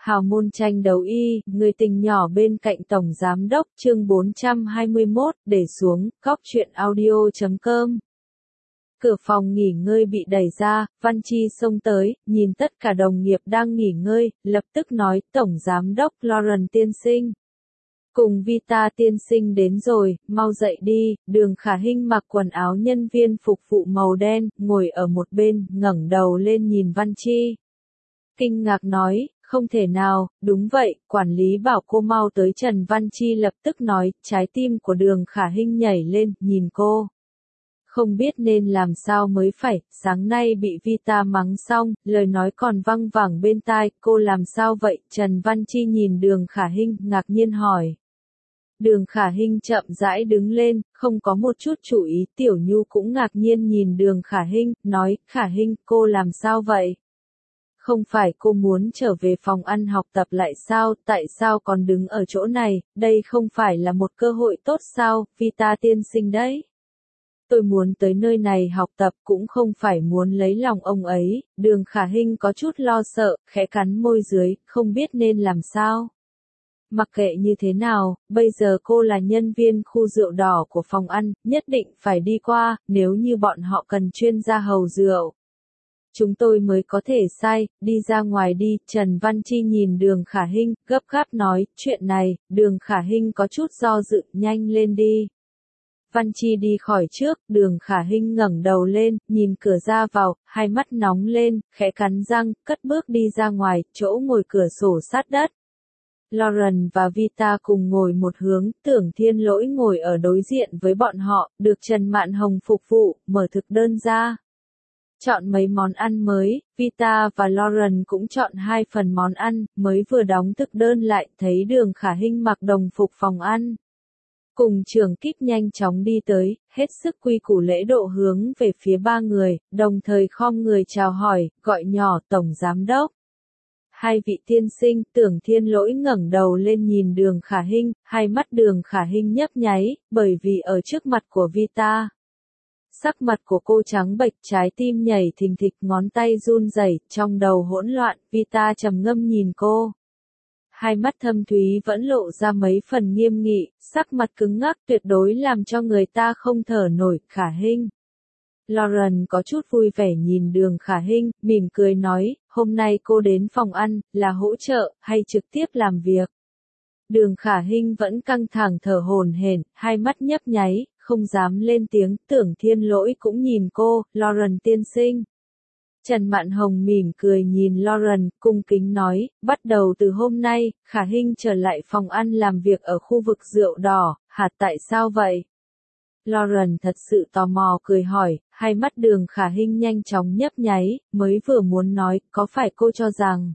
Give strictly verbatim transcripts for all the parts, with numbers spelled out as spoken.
Hào môn tranh đấu y, người tình nhỏ bên cạnh Tổng Giám Đốc, chương bốn trăm hai mươi mốt, để xuống, cóc truyện audio chấm com. Cửa phòng nghỉ ngơi bị đẩy ra, Văn Chi xông tới, nhìn tất cả đồng nghiệp đang nghỉ ngơi, lập tức nói, Tổng Giám Đốc Lauren tiên sinh. Cùng Vita tiên sinh đến rồi, mau dậy đi. Đường Khả Hinh mặc quần áo nhân viên phục vụ màu đen, ngồi ở một bên, ngẩng đầu lên nhìn Văn Chi. Kinh ngạc nói, không thể nào, đúng vậy, quản lý bảo cô mau tới. Trần Văn Chi lập tức nói, trái tim của Đường Khả Hinh nhảy lên, nhìn cô. Không biết nên làm sao mới phải, sáng nay bị Vita mắng xong, lời nói còn văng vẳng bên tai, cô làm sao vậy? Trần Văn Chi nhìn Đường Khả Hinh, ngạc nhiên hỏi. Đường Khả Hinh chậm rãi đứng lên, không có một chút chú ý. Tiểu Nhu cũng ngạc nhiên nhìn Đường Khả Hinh, nói, Khả Hinh, cô làm sao vậy? Không phải cô muốn trở về phòng ăn học tập lại sao, tại sao còn đứng ở chỗ này, đây không phải là một cơ hội tốt sao, Vita tiên sinh đấy. Tôi muốn tới nơi này học tập cũng không phải muốn lấy lòng ông ấy. Đường Khả Hinh có chút lo sợ, khẽ cắn môi dưới, không biết nên làm sao. Mặc kệ như thế nào, bây giờ cô là nhân viên khu rượu đỏ của phòng ăn, nhất định phải đi qua, nếu như bọn họ cần chuyên gia hầu rượu. Chúng tôi mới có thể sai, đi ra ngoài đi. Trần Văn Chi nhìn Đường Khả Hinh, gấp gáp nói, chuyện này. Đường Khả Hinh có chút do dự, nhanh lên đi. Văn Chi đi khỏi trước, Đường Khả Hinh ngẩng đầu lên, nhìn cửa ra vào, hai mắt nóng lên, khẽ cắn răng, cất bước đi ra ngoài, chỗ ngồi cửa sổ sát đất. Lauren và Vita cùng ngồi một hướng, Tưởng Thiên Lỗi ngồi ở đối diện với bọn họ, được Trần Mạn Hồng phục vụ, mở thực đơn ra. Chọn mấy món ăn mới, Vita và Lauren cũng chọn hai phần món ăn, mới vừa đóng thực đơn lại, thấy Đường Khả Hinh mặc đồng phục phòng ăn. Cùng trưởng kíp nhanh chóng đi tới, hết sức quy củ lễ độ hướng về phía ba người, đồng thời khom người chào hỏi, gọi nhỏ Tổng Giám Đốc. Hai vị tiên sinh. Tưởng Thiên Lỗi ngẩng đầu lên nhìn Đường Khả Hinh, hai mắt Đường Khả Hinh nhấp nháy, bởi vì ở trước mặt của Vita. Sắc mặt của cô trắng bệch, trái tim nhảy thình thịch, ngón tay run rẩy, trong đầu hỗn loạn. Vita trầm ngâm nhìn cô. Hai mắt thâm thúy vẫn lộ ra mấy phần nghiêm nghị, sắc mặt cứng ngắc tuyệt đối làm cho người ta không thở nổi. Khả Hinh. Lauren có chút vui vẻ nhìn Đường Khả Hinh, mỉm cười nói, hôm nay cô đến phòng ăn, là hỗ trợ, hay trực tiếp làm việc? Đường Khả Hinh vẫn căng thẳng thở hổn hển, hai mắt nhấp nháy, không dám lên tiếng. Tưởng Thiên Lỗi cũng nhìn cô, Lauren tiên sinh. Trần Mạn Hồng mỉm cười nhìn Lauren, cung kính nói, bắt đầu từ hôm nay, Khả Hinh trở lại phòng ăn làm việc ở khu vực rượu đỏ. Hả, tại sao vậy? Lauren thật sự tò mò cười hỏi, hai mắt Đường Khả Hinh nhanh chóng nhấp nháy, mới vừa muốn nói, có phải cô cho rằng...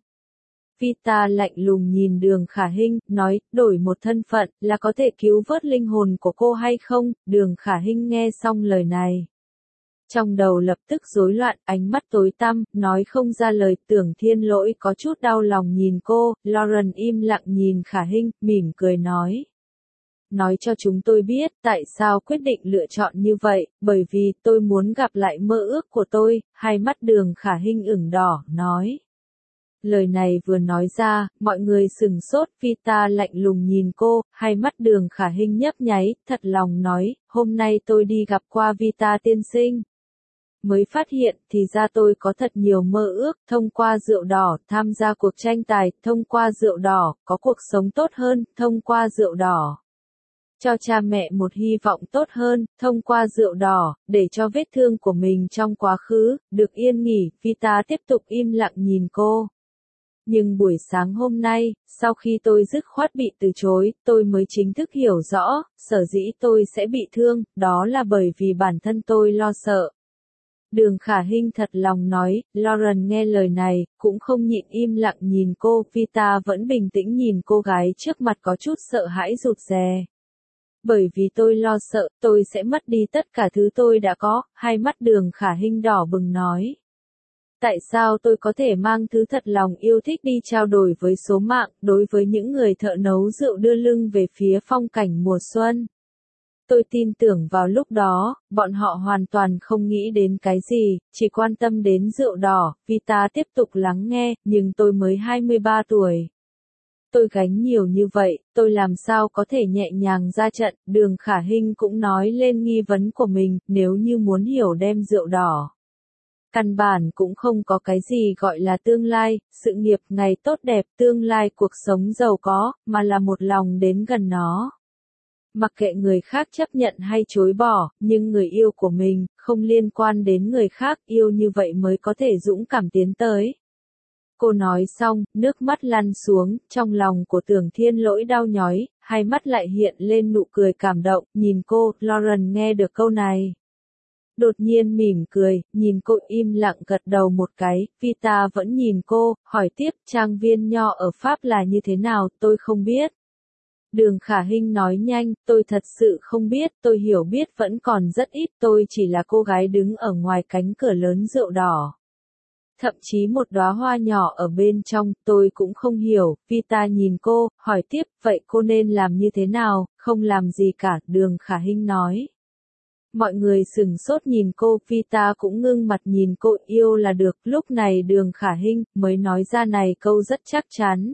Vita lạnh lùng nhìn Đường Khả Hinh, nói, đổi một thân phận, là có thể cứu vớt linh hồn của cô hay không? Đường Khả Hinh nghe xong lời này. Trong đầu lập tức rối loạn, ánh mắt tối tăm, nói không ra lời. Tưởng Thiên Lỗi có chút đau lòng nhìn cô, Lauren im lặng nhìn Khả Hinh, mỉm cười nói. Nói cho chúng tôi biết, tại sao quyết định lựa chọn như vậy, bởi vì tôi muốn gặp lại mơ ước của tôi. Hai mắt Đường Khả Hinh ửng đỏ, nói. Lời này vừa nói ra, mọi người sừng sốt. Vita lạnh lùng nhìn cô, hai mắt Đường Khả Hinh nhấp nháy, thật lòng nói, hôm nay tôi đi gặp qua Vita tiên sinh. Mới phát hiện, thì ra tôi có thật nhiều mơ ước, thông qua rượu đỏ, tham gia cuộc tranh tài, thông qua rượu đỏ, có cuộc sống tốt hơn, thông qua rượu đỏ. Cho cha mẹ một hy vọng tốt hơn, thông qua rượu đỏ, để cho vết thương của mình trong quá khứ, được yên nghỉ. Vita tiếp tục im lặng nhìn cô. Nhưng buổi sáng hôm nay, sau khi tôi dứt khoát bị từ chối, tôi mới chính thức hiểu rõ, sở dĩ tôi sẽ bị thương, đó là bởi vì bản thân tôi lo sợ. Đường Khả Hinh thật lòng nói, Lauren nghe lời này, cũng không nhịn im lặng nhìn cô. Vita vẫn bình tĩnh nhìn cô gái trước mặt có chút sợ hãi rụt rè. Bởi vì tôi lo sợ, tôi sẽ mất đi tất cả thứ tôi đã có. Hai mắt Đường Khả Hinh đỏ bừng nói. Tại sao tôi có thể mang thứ thật lòng yêu thích đi trao đổi với số mạng, đối với những người thợ nấu rượu đưa lưng về phía phong cảnh mùa xuân? Tôi tin tưởng vào lúc đó, bọn họ hoàn toàn không nghĩ đến cái gì, chỉ quan tâm đến rượu đỏ. Vita tiếp tục lắng nghe, nhưng tôi mới hai mươi ba tuổi. tôi gánh nhiều như vậy, tôi làm sao có thể nhẹ nhàng ra trận, Đường Khả Hinh cũng nói lên nghi vấn của mình, nếu như muốn hiểu đem rượu đỏ. Căn bản cũng không có cái gì gọi là tương lai, sự nghiệp ngày tốt đẹp, tương lai cuộc sống giàu có, mà là một lòng đến gần nó. Mặc kệ người khác chấp nhận hay chối bỏ, nhưng người yêu của mình, không liên quan đến người khác, yêu như vậy mới có thể dũng cảm tiến tới. Cô nói xong, nước mắt lăn xuống, trong lòng của Tưởng Thiên Lỗi đau nhói, hai mắt lại hiện lên nụ cười cảm động, nhìn cô, Lauren nghe được câu này. Đột nhiên mỉm cười, nhìn cô im lặng gật đầu một cái, Vita vẫn nhìn cô, hỏi tiếp, trang viên nho ở Pháp là như thế nào, tôi không biết. Đường Khả Hinh nói nhanh, tôi thật sự không biết, tôi hiểu biết vẫn còn rất ít, tôi chỉ là cô gái đứng ở ngoài cánh cửa lớn rượu đỏ. Thậm chí một đóa hoa nhỏ ở bên trong, tôi cũng không hiểu, Vita nhìn cô, hỏi tiếp, vậy cô nên làm như thế nào, không làm gì cả, Đường Khả Hinh nói. Mọi người sửng sốt nhìn cô, Vita cũng ngưng mặt nhìn cô, yêu là được, lúc này Đường Khả Hinh mới nói ra này câu rất chắc chắn.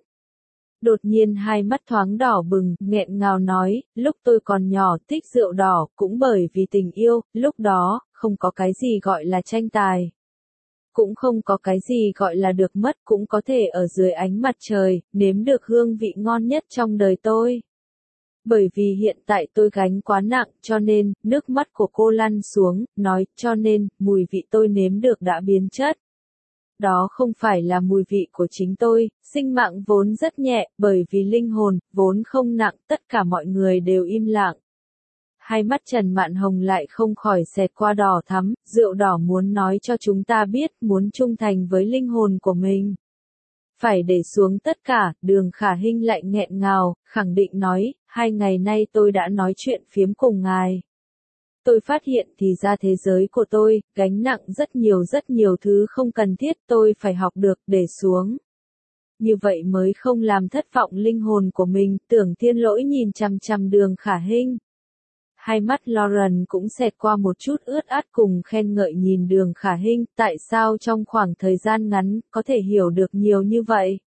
Đột nhiên hai mắt thoáng đỏ bừng, nghẹn ngào nói, lúc tôi còn nhỏ thích rượu đỏ, cũng bởi vì tình yêu, lúc đó, không có cái gì gọi là tranh tài. Cũng không có cái gì gọi là được mất, cũng có thể ở dưới ánh mặt trời, nếm được hương vị ngon nhất trong đời tôi. Bởi vì hiện tại tôi gánh quá nặng, cho nên, nước mắt của cô lăn xuống, nói, cho nên, mùi vị tôi nếm được đã biến chất. Đó không phải là mùi vị của chính tôi, sinh mạng vốn rất nhẹ, bởi vì linh hồn, vốn không nặng, tất cả mọi người đều im lặng. Hai mắt Trần Mạn Hồng lại không khỏi xẹt qua đỏ thắm, rượu đỏ muốn nói cho chúng ta biết, muốn trung thành với linh hồn của mình. Phải để xuống tất cả, Đường Khả Hinh lại nghẹn ngào, khẳng định nói, hai ngày nay tôi đã nói chuyện phiếm cùng ngài. Tôi phát hiện thì ra thế giới của tôi, gánh nặng rất nhiều rất nhiều thứ không cần thiết, tôi phải học được, để xuống. Như vậy mới không làm thất vọng linh hồn của mình, Tưởng Thiên Lỗi nhìn chằm chằm Đường Khả Hinh. Hai mắt Lauren cũng xẹt qua một chút ướt át cùng khen ngợi nhìn Đường Khả Hinh, tại sao trong khoảng thời gian ngắn, có thể hiểu được nhiều như vậy?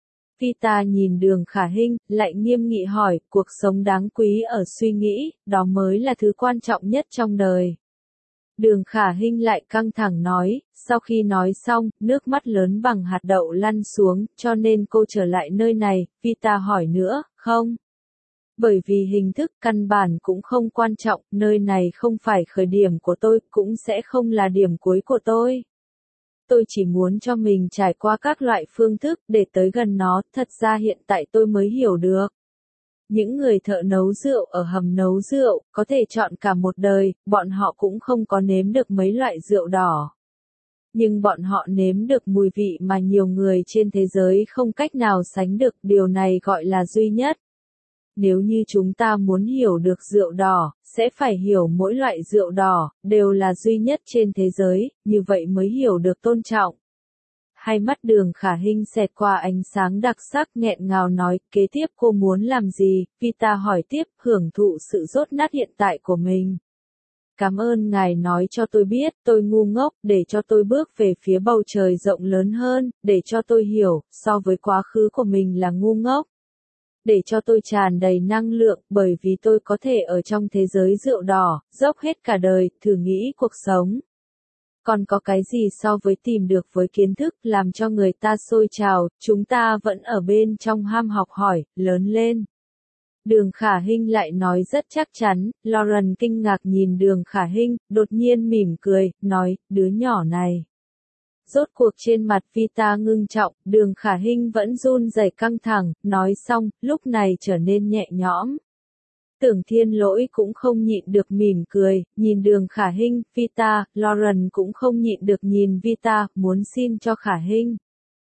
Vita nhìn Đường Khả Hinh, lại nghiêm nghị hỏi, cuộc sống đáng quý ở suy nghĩ, đó mới là thứ quan trọng nhất trong đời. Đường Khả Hinh lại căng thẳng nói, sau khi nói xong, nước mắt lớn bằng hạt đậu lăn xuống, cho nên cô trở lại nơi này, Vita hỏi nữa, không? Bởi vì hình thức căn bản cũng không quan trọng, nơi này không phải khởi điểm của tôi, cũng sẽ không là điểm cuối của tôi. Tôi chỉ muốn cho mình trải qua các loại phương thức để tới gần nó, thật ra hiện tại tôi mới hiểu được. Những người thợ nấu rượu ở hầm nấu rượu, có thể chọn cả một đời, bọn họ cũng không có nếm được mấy loại rượu đỏ. Nhưng bọn họ nếm được mùi vị mà nhiều người trên thế giới không cách nào sánh được, điều này gọi là duy nhất. Nếu như chúng ta muốn hiểu được rượu đỏ, sẽ phải hiểu mỗi loại rượu đỏ, đều là duy nhất trên thế giới, như vậy mới hiểu được tôn trọng. Hai mắt Đường Khả Hinh xẹt qua ánh sáng đặc sắc nghẹn ngào nói, kế tiếp cô muốn làm gì, Vita hỏi tiếp, hưởng thụ sự dốt nát hiện tại của mình. Cảm ơn ngài nói cho tôi biết, tôi ngu ngốc, để cho tôi bước về phía bầu trời rộng lớn hơn, để cho tôi hiểu, so với quá khứ của mình là ngu ngốc. Để cho tôi tràn đầy năng lượng, bởi vì tôi có thể ở trong thế giới rượu đỏ, dốc hết cả đời, thử nghĩ cuộc sống. Còn có cái gì so với tìm được với kiến thức, làm cho người ta sôi trào, chúng ta vẫn ở bên trong ham học hỏi, lớn lên. Đường Khả Hinh lại nói rất chắc chắn, Lauren kinh ngạc nhìn Đường Khả Hinh, đột nhiên mỉm cười, nói, đứa nhỏ này. Rốt cuộc trên mặt Vita ngưng trọng, Đường Khả Hinh vẫn run rẩy căng thẳng, nói xong, lúc này trở nên nhẹ nhõm. Tưởng Thiên Lỗi cũng không nhịn được mỉm cười, nhìn Đường Khả Hinh, Vita, Lauren cũng không nhịn được nhìn Vita, muốn xin cho Khả Hinh.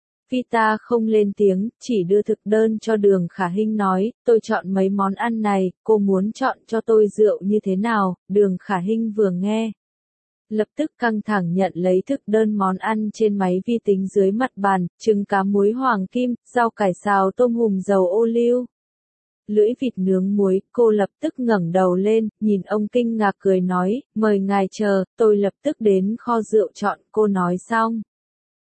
Vita không lên tiếng, chỉ đưa thực đơn cho Đường Khả Hinh nói, tôi chọn mấy món ăn này, cô muốn chọn cho tôi rượu như thế nào, Đường Khả Hinh vừa nghe. Lập tức căng thẳng nhận lấy thực đơn món ăn trên máy vi tính dưới mặt bàn, trứng cá muối hoàng kim, rau cải xào tôm hùm dầu ô liu. Lưỡi vịt nướng muối, cô lập tức ngẩng đầu lên, nhìn ông kinh ngạc cười nói, mời ngài chờ, tôi lập tức đến kho rượu chọn, cô nói xong.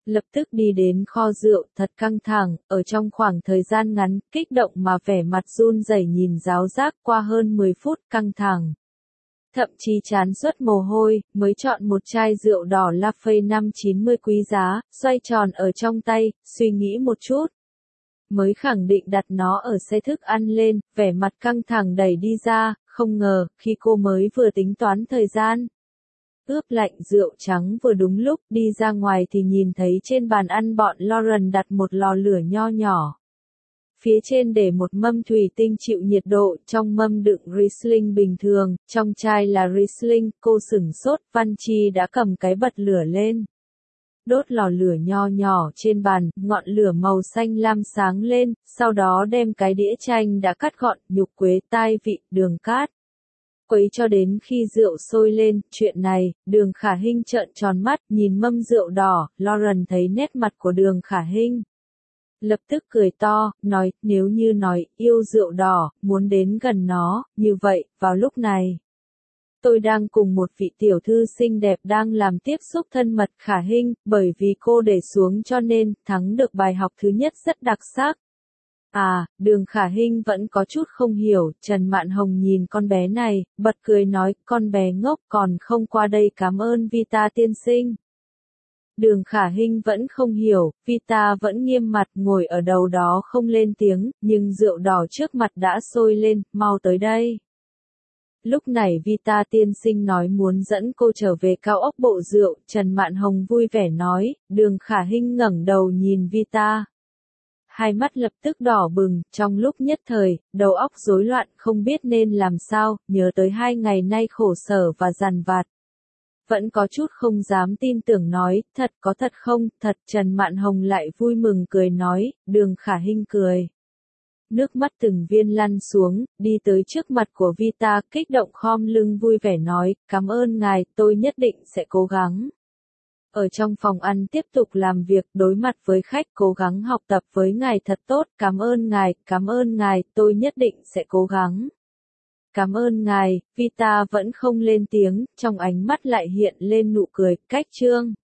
Lập tức đi đến kho rượu, thật căng thẳng, ở trong khoảng thời gian ngắn, kích động mà vẻ mặt run rẩy nhìn giáo giác qua hơn mười phút căng thẳng. Thậm chí chán xuất mồ hôi, mới chọn một chai rượu đỏ Lafite năm chín mươi quý giá, xoay tròn ở trong tay, suy nghĩ một chút. Mới khẳng định đặt nó ở xe thức ăn lên, vẻ mặt căng thẳng đẩy đi ra, không ngờ, khi cô mới vừa tính toán thời gian. Ướp lạnh rượu trắng vừa đúng lúc đi ra ngoài thì nhìn thấy trên bàn ăn bọn Lauren đặt một lò lửa nho nhỏ. Phía trên để một mâm thủy tinh chịu nhiệt độ, trong mâm đựng Riesling bình thường, trong chai là Riesling, cô sửng sốt, Văn Chi đã cầm cái bật lửa lên. Đốt lò lửa nho nhỏ trên bàn, ngọn lửa màu xanh lam sáng lên, sau đó đem cái đĩa chanh đã cắt gọn, nhục quế, tai vị, đường cát. Quấy cho đến khi rượu sôi lên, chuyện này, Đường Khả Hinh trợn tròn mắt, nhìn mâm rượu đỏ, Lauren thấy nét mặt của Đường Khả Hinh. Lập tức cười to, nói, nếu như nói, yêu rượu đỏ, muốn đến gần nó, như vậy, vào lúc này. Tôi đang cùng một vị tiểu thư xinh đẹp đang làm tiếp xúc thân mật Khả Hinh, bởi vì cô để xuống cho nên, thắng được bài học thứ nhất rất đặc sắc. À, Đường Khả Hinh vẫn có chút không hiểu, Trần Mạn Hồng nhìn con bé này, bật cười nói, con bé ngốc còn không qua đây cảm ơn Vita tiên sinh. Đường Khả Hinh vẫn không hiểu, Vita vẫn nghiêm mặt ngồi ở đầu đó không lên tiếng, nhưng rượu đỏ trước mặt đã sôi lên, mau tới đây. Lúc này Vita tiên sinh nói muốn dẫn cô trở về cao ốc bộ rượu, Trần Mạn Hồng vui vẻ nói, Đường Khả Hinh ngẩng đầu nhìn Vita. Hai mắt lập tức đỏ bừng, trong lúc nhất thời, đầu óc rối loạn không biết nên làm sao, nhớ tới hai ngày nay khổ sở và dằn vặt. Vẫn có chút không dám tin tưởng nói, thật có thật không, thật, Trần Mạn Hồng lại vui mừng cười nói, Đường Khả Hinh cười. Nước mắt từng viên lăn xuống, đi tới trước mặt của Vita, kích động khom lưng vui vẻ nói, cảm ơn ngài, tôi nhất định sẽ cố gắng. Ở trong phòng ăn tiếp tục làm việc, đối mặt với khách, cố gắng học tập với ngài thật tốt, cảm ơn ngài, cảm ơn ngài, tôi nhất định sẽ cố gắng. Cảm ơn ngài, Vita vẫn không lên tiếng, trong ánh mắt lại hiện lên nụ cười, cách chương.